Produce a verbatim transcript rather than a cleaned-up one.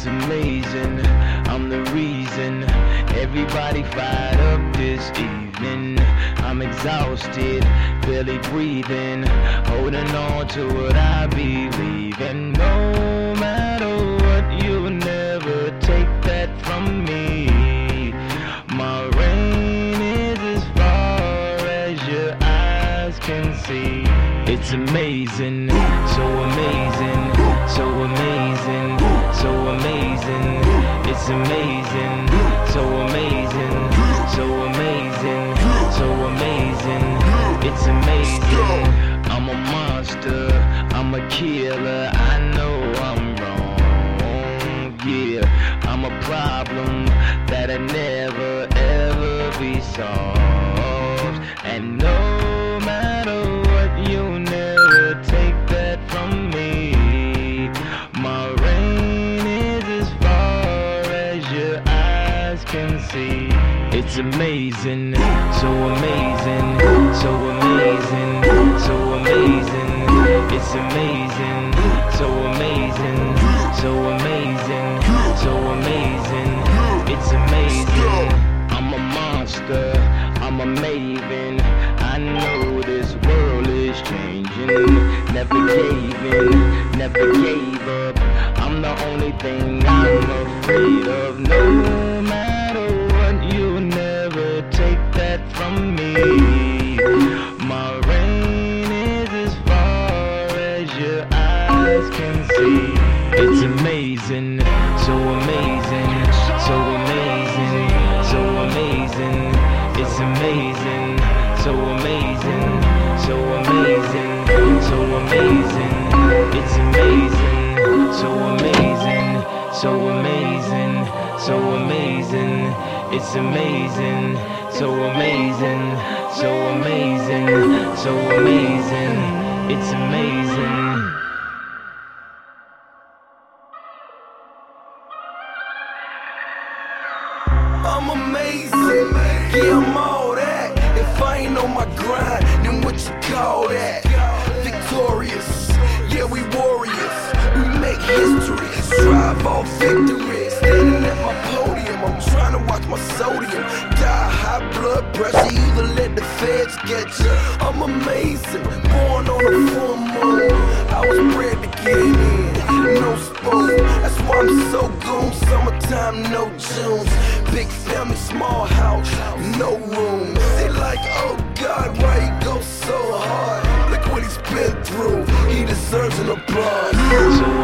It's amazing, I'm the reason everybody fired up this evening. I'm exhausted, barely breathing, holding on to what I believe in. No matter what, you'll never take that from me. My reign is as far as your eyes can see. It's amazing, so amazing, so amazing, so amazing. It's amazing, so amazing, so amazing, so amazing. It's amazing. I'm a monster, I'm a killer. I know I'm wrong, yeah. I'm a problem that'll never ever be solved. And no matter what, you'll never take that from me. My reign is as far as your eyes can see. It's amazing, so amazing, so amazing, so amazing. It's amazing, so amazing, so amazing, so amazing. It's amazing. I'm a monster, I'm a maven. I know this world is changing. Never gave in, never gave up. I'm the only thing I'm afraid of. No matter what, you'll never take that from me. My reign is as far as your eyes can see. It's amazing, so amazing, so amazing, so amazing. It's amazing, so amazing, so amazing, so amazing. It's amazing, so amazing, so amazing, so amazing. It's amazing, so amazing, so amazing, so amazing. It's amazing. I'm amazing, yeah, I'm all that. If I ain't on my grind, then what you call that? Victorious, yeah, we warriors. We make history, strive all victory. Standing at my podium, I'm trying to watch my sodium. Die high blood pressure, either let the feds get you. I'm amazing, born on a full moon. I was bred to get it in, no spoon. That's why I'm so goon, summertime, no Junes. Big family, small house, no room. They like, oh God, why he go so hard? Look what he's been through, he deserves an applause. So